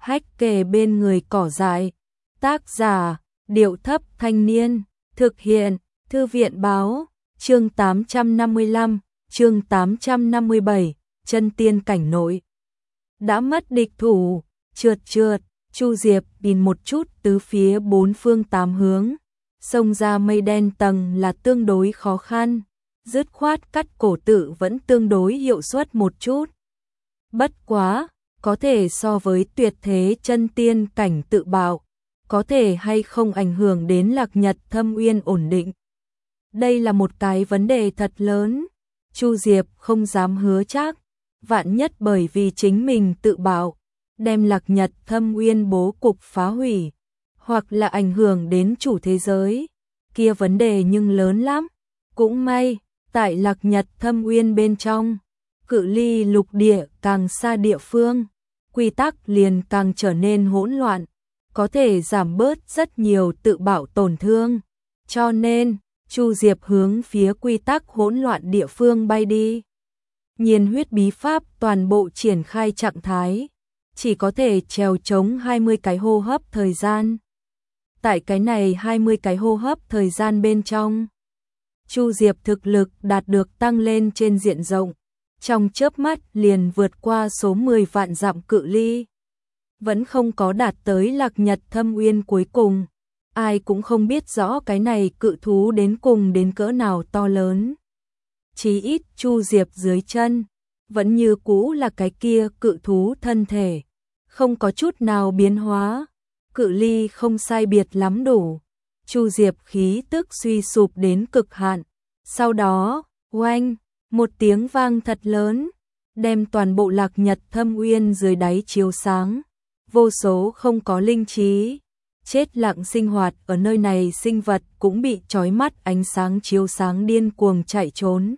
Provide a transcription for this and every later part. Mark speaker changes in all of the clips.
Speaker 1: hách kề bên người cỏ dại. Tác giả, Điệu Thấp Thanh Niên. Thực hiện, Thư viện Báo. Chương 855, chương 857, chân tiên cảnh nội. Đã mất địch thủ, trượt, Chu Diệp nhìn một chút tứ phía bốn phương tám hướng. Xông ra mây đen tầng là tương đối khó khăn, dứt khoát cắt cổ tự vẫn tương đối hiệu suất một chút. Bất quá, có thể so với tuyệt thế chân tiên cảnh tự bạo, có thể hay không ảnh hưởng đến Lạc Nhật Thâm Uyên ổn định. Đây là một cái vấn đề thật lớn, Chu Diệp không dám hứa chắc, vạn nhất bởi vì chính mình tự bạo, đem Lạc Nhật Thâm Uyên bố cục phá hủy, hoặc là ảnh hưởng đến chủ thế giới, kia vấn đề nhưng lớn lắm. Cũng may, tại Lạc Nhật Thâm Uyên bên trong, cự ly lục địa càng xa địa phương, quy tắc liền càng trở nên hỗn loạn, có thể giảm bớt rất nhiều tự bạo tổn thương. Cho nên, Chu Diệp hướng phía quy tắc hỗn loạn địa phương bay đi. Nhiên huyết bí pháp toàn bộ triển khai trạng thái, chỉ có thể trèo chống 20 cái hô hấp thời gian. Tại cái này 20 cái hô hấp thời gian bên trong, Chu Diệp thực lực đạt được tăng lên trên diện rộng, trong chớp mắt liền vượt qua số 10 vạn dặm cự ly. Vẫn không có đạt tới Lạc Nhật Thâm Uyên cuối cùng, ai cũng không biết rõ cái này cự thú đến cùng đến cỡ nào to lớn. Chí ít Chu Diệp dưới chân, vẫn như cũ là cái kia cự thú thân thể, không có chút nào biến hóa, cự ly không sai biệt lắm đủ. Chu Diệp khí tức suy sụp đến cực hạn, sau đó, oanh, một tiếng vang thật lớn, đem toàn bộ Lạc Nhật Thâm Uyên dưới đáy chiếu sáng, vô số không có linh trí, chết lặng sinh hoạt ở nơi này sinh vật cũng bị chói mắt ánh sáng chiếu sáng điên cuồng chạy trốn.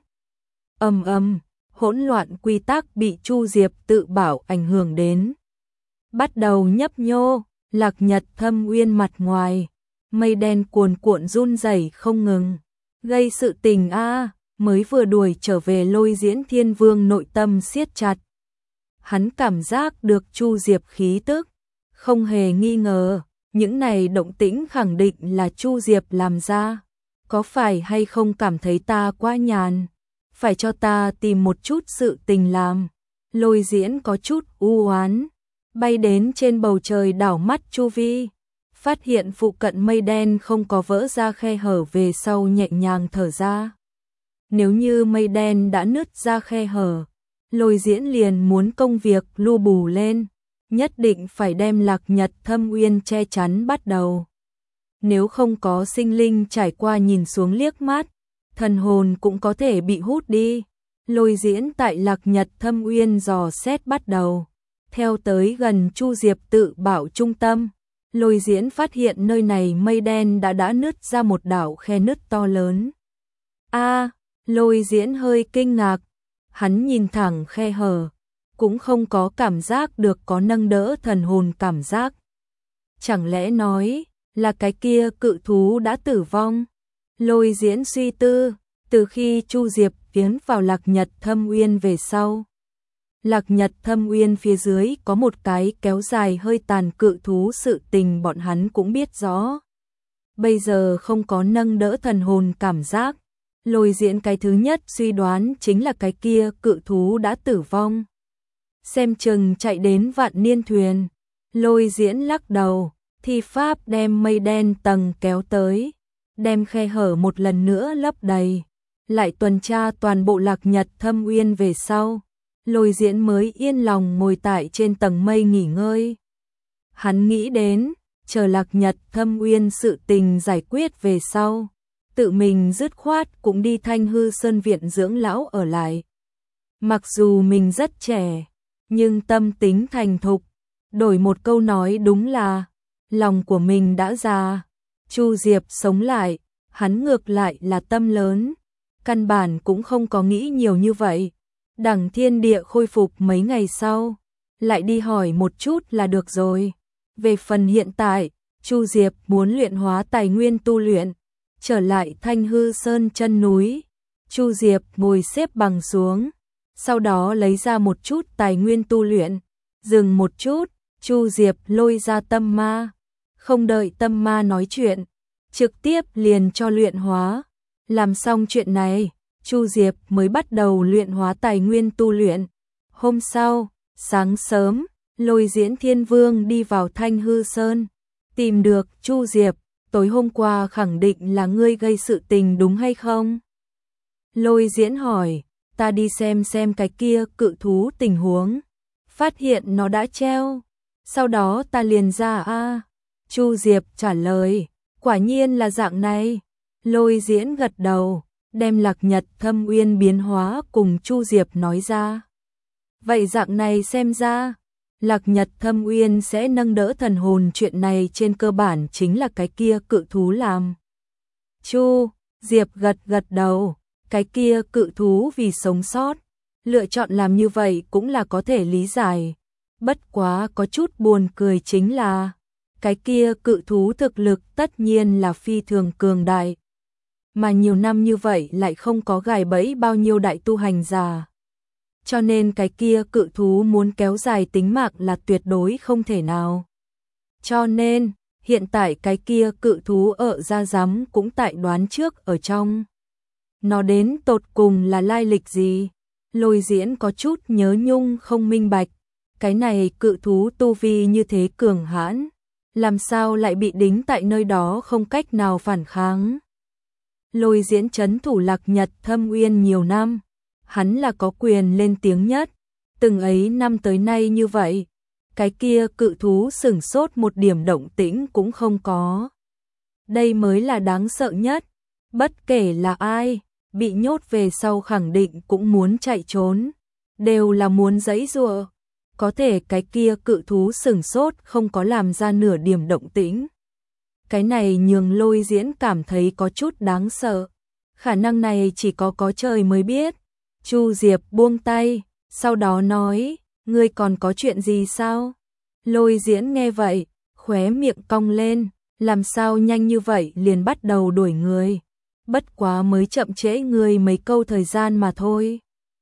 Speaker 1: Hỗn loạn quy tắc bị Chu Diệp tự bảo ảnh hưởng đến. Bắt đầu nhấp nhô, Lạc Nhật Thâm Uyên mặt ngoài, mây đen cuồn cuộn run rẩy không ngừng, gây sự tình mới vừa đuổi trở về Lôi Diễn Thiên Vương nội tâm siết chặt. Hắn cảm giác được Chu Diệp khí tức, không hề nghi ngờ, những này động tĩnh khẳng định là Chu Diệp làm ra. Có phải hay không cảm thấy ta quá nhàn, phải cho ta tìm một chút sự tình làm. Lôi Diễn có chút u oán, bay đến trên bầu trời đảo mắt chu vi, phát hiện phụ cận mây đen không có vỡ ra khe hở về sau nhẹ nhàng thở ra. Nếu như mây đen đã nứt ra khe hở, Lôi Diễn liền muốn công việc lu bù lên, nhất định phải đem Lạc Nhật Thâm Uyên che chắn bắt đầu. Nếu không có sinh linh trải qua nhìn xuống liếc mắt, thần hồn cũng có thể bị hút đi. Lôi Diễn tại Lạc Nhật Thâm Uyên dò xét bắt đầu, theo tới gần Chu Diệp tự bảo trung tâm, Lôi Diễn phát hiện nơi này mây đen đã nứt ra một đạo khe nứt to lớn. Lôi Diễn hơi kinh ngạc, hắn nhìn thẳng khe hở, cũng không có cảm giác được có nâng đỡ thần hồn cảm giác. Chẳng lẽ nói là cái kia cự thú đã tử vong? Lôi Diễn suy tư, từ khi Chu Diệp tiến vào Lạc Nhật Thâm Uyên về sau, Lạc Nhật Thâm Uyên phía dưới có một cái kéo dài hơi tàn cự thú, sự tình bọn hắn cũng biết rõ. Bây giờ không có nâng đỡ thần hồn cảm giác, Lôi Diễn cái thứ nhất suy đoán chính là cái kia cự thú đã tử vong. Xem chừng chạy đến Vạn Niên Thuyền. Lôi Diễn lắc đầu, thi pháp đem mây đen tầng kéo tới, đem khe hở một lần nữa lấp đầy, lại tuần tra toàn bộ Lạc Nhật Thâm Uyên về sau, Lôi Diễn mới yên lòng ngồi tại trên tầng mây nghỉ ngơi. Hắn nghĩ đến, chờ Lạc Nhật Thâm Uyên sự tình giải quyết về sau, tự mình dứt khoát cũng đi Thanh Hư Sơn viện dưỡng lão ở lại. Mặc dù mình rất trẻ, nhưng tâm tính thành thục, đổi một câu nói đúng là, lòng của mình đã già. Chu Diệp sống lại, hắn ngược lại là tâm lớn, căn bản cũng không có nghĩ nhiều như vậy. Đằng thiên địa khôi phục mấy ngày sau, lại đi hỏi một chút là được rồi. Về phần hiện tại, Chu Diệp muốn luyện hóa tài nguyên tu luyện, trở lại Thanh Hư Sơn chân núi. Chu Diệp ngồi xếp bằng xuống, sau đó lấy ra một chút tài nguyên tu luyện, dừng một chút, Chu Diệp lôi ra tâm ma, không đợi tâm ma nói chuyện, trực tiếp liền cho luyện hóa. Làm xong chuyện này, Chu Diệp mới bắt đầu luyện hóa tài nguyên tu luyện. Hôm sau, sáng sớm, Lôi Diễn Thiên Vương đi vào Thanh Hư Sơn, tìm được Chu Diệp, tối hôm qua khẳng định là ngươi gây sự tình đúng hay không? Lôi Diễn hỏi, ta đi xem cái kia cự thú tình huống, phát hiện nó đã treo, sau đó ta liền ra. Chu Diệp trả lời, quả nhiên là dạng này. Lôi Diễn gật đầu, đem Lạc Nhật Thâm Uyên biến hóa cùng Chu Diệp nói ra. Vậy dạng này xem ra, Lạc Nhật Thâm Uyên sẽ nâng đỡ thần hồn, chuyện này trên cơ bản chính là cái kia cự thú làm. Chu Diệp gật đầu, cái kia cự thú vì sống sót, lựa chọn làm như vậy cũng là có thể lý giải. Bất quá có chút buồn cười chính là, cái kia cự thú thực lực tất nhiên là phi thường cường đại. Mà nhiều năm như vậy lại không có gài bẫy bao nhiêu đại tu hành giả. Cho nên cái kia cự thú muốn kéo dài tính mạng là tuyệt đối không thể nào. Cho nên, hiện tại cái kia cự thú ở ra giám cũng tại đoán trước ở trong. Nó đến tột cùng là lai lịch gì? Lôi Diễn có chút nhớ nhung không minh bạch. Cái này cự thú tu vi như thế cường hãn, làm sao lại bị đính tại nơi đó không cách nào phản kháng? Lôi Diễn trấn thủ Lạc Nhật Thâm Uyên nhiều năm, hắn là có quyền lên tiếng nhất, từng ấy năm tới nay như vậy, cái kia cự thú sửng sốt một điểm động tĩnh cũng không có. Đây mới là đáng sợ nhất, bất kể là ai, bị nhốt về sau khẳng định cũng muốn chạy trốn, đều là muốn giãy giụa. Có thể cái kia cự thú sửng sốt không có làm ra nửa điểm động tĩnh. Cái này nhường Lôi Diễn cảm thấy có chút đáng sợ. Khả năng này chỉ có trời mới biết. Chu Diệp buông tay, sau đó nói, ngươi còn có chuyện gì sao? Lôi Diễn nghe vậy, khóe miệng cong lên, làm sao nhanh như vậy liền bắt đầu đuổi người. Bất quá mới chậm trễ ngươi mấy câu thời gian mà thôi.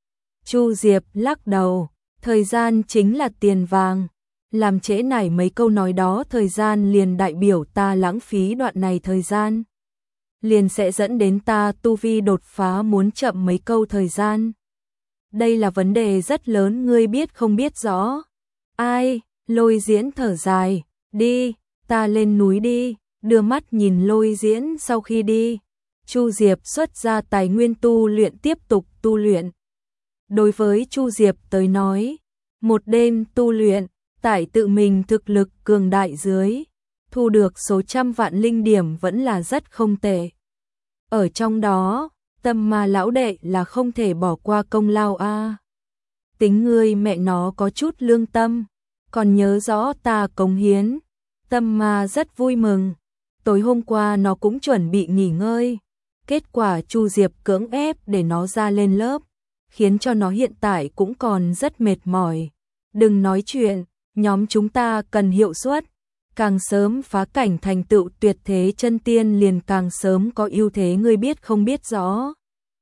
Speaker 1: Chu Diệp lắc đầu, thời gian chính là tiền vàng. Làm trễ nải mấy câu nói đó thời gian liền đại biểu ta lãng phí đoạn này thời gian. Liền sẽ dẫn đến ta tu vi đột phá muốn chậm mấy câu thời gian. Đây là vấn đề rất lớn, ngươi biết không biết rõ. Ai? Lôi Diễn thở dài, đi, ta lên núi đi, đưa mắt nhìn Lôi Diễn sau khi đi. Chu Diệp xuất ra tài nguyên tu luyện tiếp tục tu luyện. Đối với Chu Diệp tới nói, một đêm tu luyện, tại tự mình thực lực cường đại dưới, thu được số trăm vạn linh điểm vẫn là rất không tệ. Ở trong đó, Tâm Ma lão đệ là không thể bỏ qua công lao a. Tính ngươi mẹ nó có chút lương tâm, còn nhớ rõ ta cống hiến. Tâm Ma rất vui mừng. Tối hôm qua nó cũng chuẩn bị nghỉ ngơi, kết quả Chu Diệp cưỡng ép để nó ra lên lớp, khiến cho nó hiện tại cũng còn rất mệt mỏi. Đừng nói chuyện, nhóm chúng ta cần hiệu suất, càng sớm phá cảnh thành tựu tuyệt thế chân tiên liền càng sớm có ưu thế, ngươi biết không biết rõ.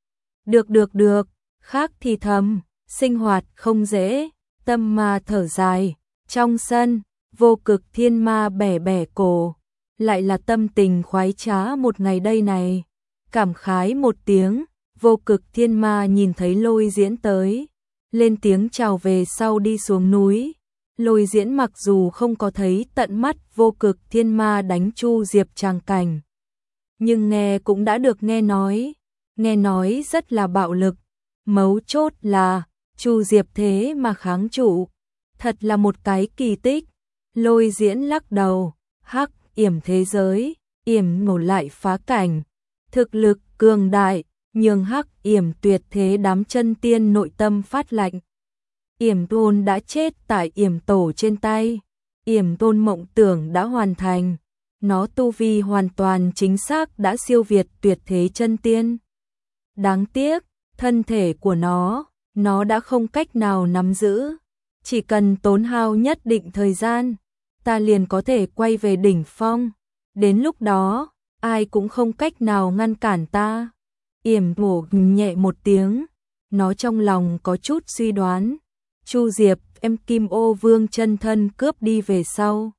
Speaker 1: Được, khác thì thầm, sinh hoạt không dễ. Tâm Ma thở dài, trong sân, Vô Cực Thiên Ma bẻ bẻ cổ, lại là tâm tình khoái trá một ngày đây này. Cảm khái một tiếng, Vô Cực Thiên Ma nhìn thấy Lôi Diễn tới, lên tiếng chào về sau đi xuống núi. Lôi Diễn mặc dù không có thấy tận mắt Vô Cực Thiên Ma đánh Chu Diệp tràng cảnh, nhưng nghe cũng đã được nghe nói rất là bạo lực. Mấu chốt là Chu Diệp thế mà kháng trụ, thật là một cái kỳ tích. Lôi Diễn lắc đầu, hắc yểm thế giới, yểm ngổ lại phá cảnh, thực lực cường đại, nhường hắc yểm tuyệt thế đám chân tiên nội tâm phát lạnh. Yểm Tôn đã chết tại Yểm Tổ trên tay, Yểm Tôn mộng tưởng đã hoàn thành, nó tu vi hoàn toàn chính xác đã siêu việt tuyệt thế chân tiên. Đáng tiếc, thân thể của nó đã không cách nào nắm giữ, chỉ cần tốn hao nhất định thời gian, ta liền có thể quay về đỉnh phong, đến lúc đó, ai cũng không cách nào ngăn cản ta. Yểm Tổ nhẹ một tiếng, nó trong lòng có chút suy đoán. Chu Diệp em Kim Ô Vương chân thân cướp đi về sau.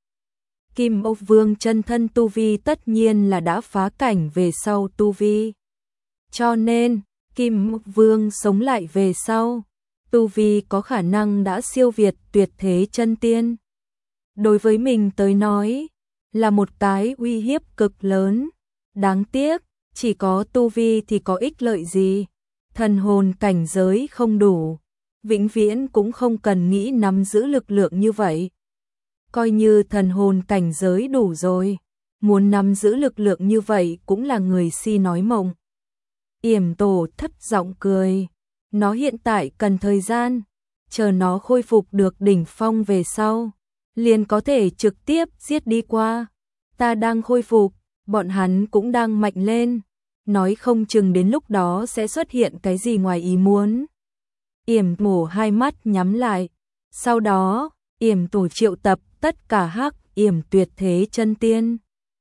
Speaker 1: Kim Ô Vương chân thân tu vi tất nhiên là đã phá cảnh về sau tu vi. Cho nên, Kim Ô Vương sống lại về sau, tu vi có khả năng đã siêu việt tuyệt thế chân tiên. Đối với mình tới nói, là một cái uy hiếp cực lớn. Đáng tiếc, chỉ có tu vi thì có ích lợi gì. Thần hồn cảnh giới không đủ, vĩnh viễn cũng không cần nghĩ nắm giữ lực lượng như vậy. Coi như thần hồn cảnh giới đủ rồi, muốn nắm giữ lực lượng như vậy cũng là người si nói mộng. Yểm Tổ thấp giọng cười, nó hiện tại cần thời gian, chờ nó khôi phục được đỉnh phong về sau, liền có thể trực tiếp giết đi qua. Ta đang khôi phục, bọn hắn cũng đang mạnh lên, nói không chừng đến lúc đó sẽ xuất hiện cái gì ngoài ý muốn. Yểm Tổ hai mắt nhắm lại, sau đó, Yểm Tổ triệu tập tất cả Hắc Yểm tuyệt thế chân tiên,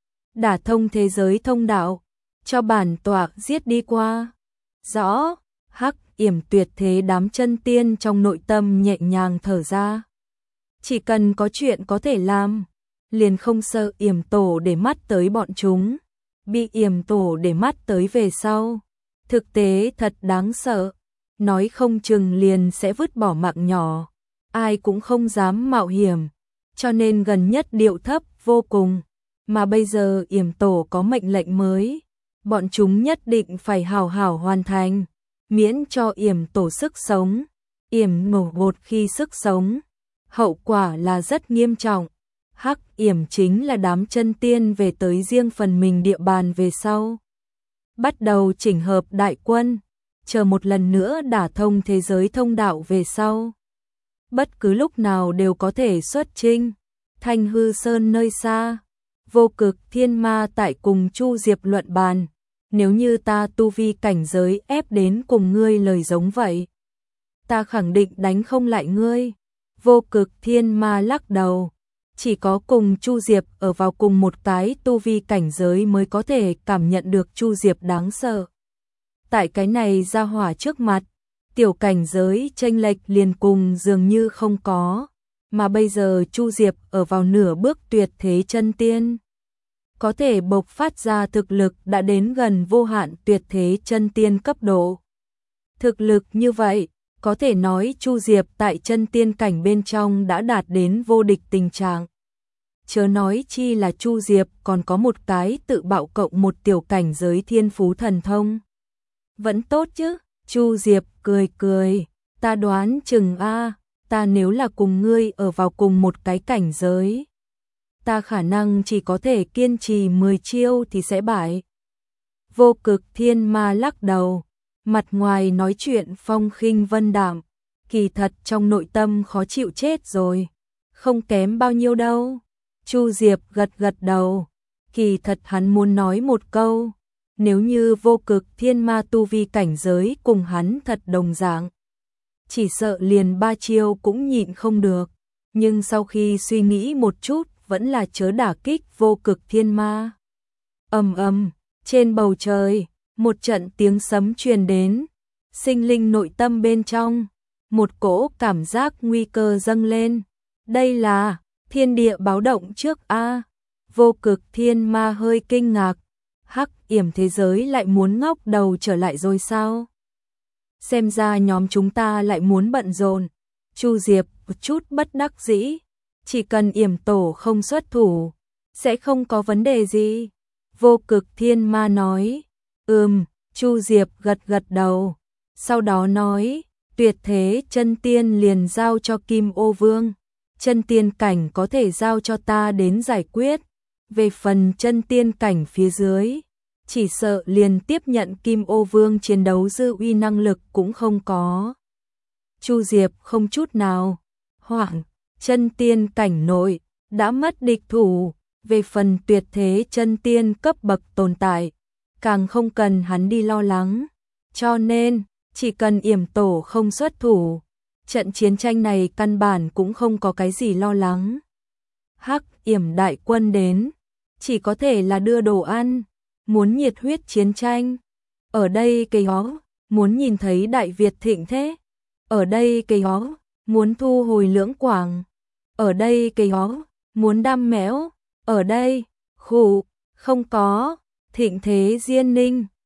Speaker 1: đả thông thế giới thông đạo, cho bản tọa giết đi qua. Rõ, Hắc Yểm tuyệt thế đám chân tiên trong nội tâm nhẹ nhàng thở ra. Chỉ cần có chuyện có thể làm, liền không sợ Yểm Tổ để mắt tới bọn chúng. Bị Yểm Tổ để mắt tới về sau, thực tế thật đáng sợ, nói không chừng liền sẽ vứt bỏ mạng nhỏ, ai cũng không dám mạo hiểm, cho nên gần nhất điệu thấp vô cùng, mà bây giờ Yểm Tổ có mệnh lệnh mới, bọn chúng nhất định phải hào hào hoàn thành, miễn cho Yểm Tổ sức sống. Yểm Tổ một khi sức sống, hậu quả là rất nghiêm trọng. Hắc Yểm chính là đám chân tiên về tới riêng phần mình địa bàn về sau, bắt đầu chỉnh hợp đại quân, chờ một lần nữa đả thông thế giới thông đạo về sau, bất cứ lúc nào đều có thể xuất chinh. Thanh Hư Sơn nơi xa, Vô Cực Thiên Ma tại cùng Chu Diệp luận bàn, nếu như ta tu vi cảnh giới ép đến cùng ngươi lời giống vậy, ta khẳng định đánh không lại ngươi. Vô Cực Thiên Ma lắc đầu, chỉ có cùng Chu Diệp ở vào cùng một cái tu vi cảnh giới mới có thể cảm nhận được Chu Diệp đáng sợ. Tại cái này ra hỏa trước mặt, tiểu cảnh giới chênh lệch liền cùng dường như không có, mà bây giờ Chu Diệp ở vào nửa bước tuyệt thế chân tiên, có thể bộc phát ra thực lực đã đến gần vô hạn tuyệt thế chân tiên cấp độ. Thực lực như vậy, có thể nói Chu Diệp tại chân tiên cảnh bên trong đã đạt đến vô địch tình trạng. Chớ nói chi là Chu Diệp còn có một cái tự bạo cộng một tiểu cảnh giới thiên phú thần thông. Vẫn tốt chứ, Chu Diệp cười cười, ta đoán chừng ta nếu là cùng ngươi ở vào cùng một cái cảnh giới, ta khả năng chỉ có thể kiên trì 10 chiêu thì sẽ bại. Vô Cực Thiên Ma lắc đầu, mặt ngoài nói chuyện phong khinh vân đạm, kỳ thật trong nội tâm khó chịu chết rồi, không kém bao nhiêu đâu. Chu Diệp gật gật đầu, kỳ thật hắn muốn nói một câu, nếu như Vô Cực Thiên Ma tu vi cảnh giới cùng hắn thật đồng dạng, chỉ sợ liền 3 chiêu cũng nhịn không được, nhưng sau khi suy nghĩ một chút vẫn là chớ đả kích Vô Cực Thiên Ma. Ầm ầm, trên bầu trời, một trận tiếng sấm truyền đến, sinh linh nội tâm bên trong, một cỗ cảm giác nguy cơ dâng lên. Đây là thiên địa báo động trước Vô Cực Thiên Ma hơi kinh ngạc, Hắc Yểm thế giới lại muốn ngóc đầu trở lại rồi sao? Xem ra nhóm chúng ta lại muốn bận rộn. Chu Diệp một chút bất đắc dĩ, chỉ cần Yểm Tổ không xuất thủ, sẽ không có vấn đề gì. Vô Cực Thiên Ma nói, Chu Diệp gật gật đầu, sau đó nói, tuyệt thế chân tiên liền giao cho Kim Ô Vương, chân tiên cảnh có thể giao cho ta đến giải quyết, về phần chân tiên cảnh phía dưới, chỉ sợ liền tiếp nhận Kim Ô Vương chiến đấu dư uy năng lực cũng không có. Chu Diệp không chút nào hoảng, chân tiên cảnh nội đã mất địch thủ, về phần tuyệt thế chân tiên cấp bậc tồn tại, càng không cần hắn đi lo lắng, cho nên chỉ cần Yểm Tổ không xuất thủ, trận chiến tranh này căn bản cũng không có cái gì lo lắng. Hắc Yểm đại quân đến, chỉ có thể là đưa đồ ăn, muốn nhiệt huyết chiến tranh. Ở đây cây hó, muốn nhìn thấy Đại Việt thịnh thế. Ở đây cây hó, muốn thu hồi Lưỡng Quảng. Ở đây cây ó, muốn đam mẽo, ở đây, khụ, không có, Thịnh Thế Diên Ninh.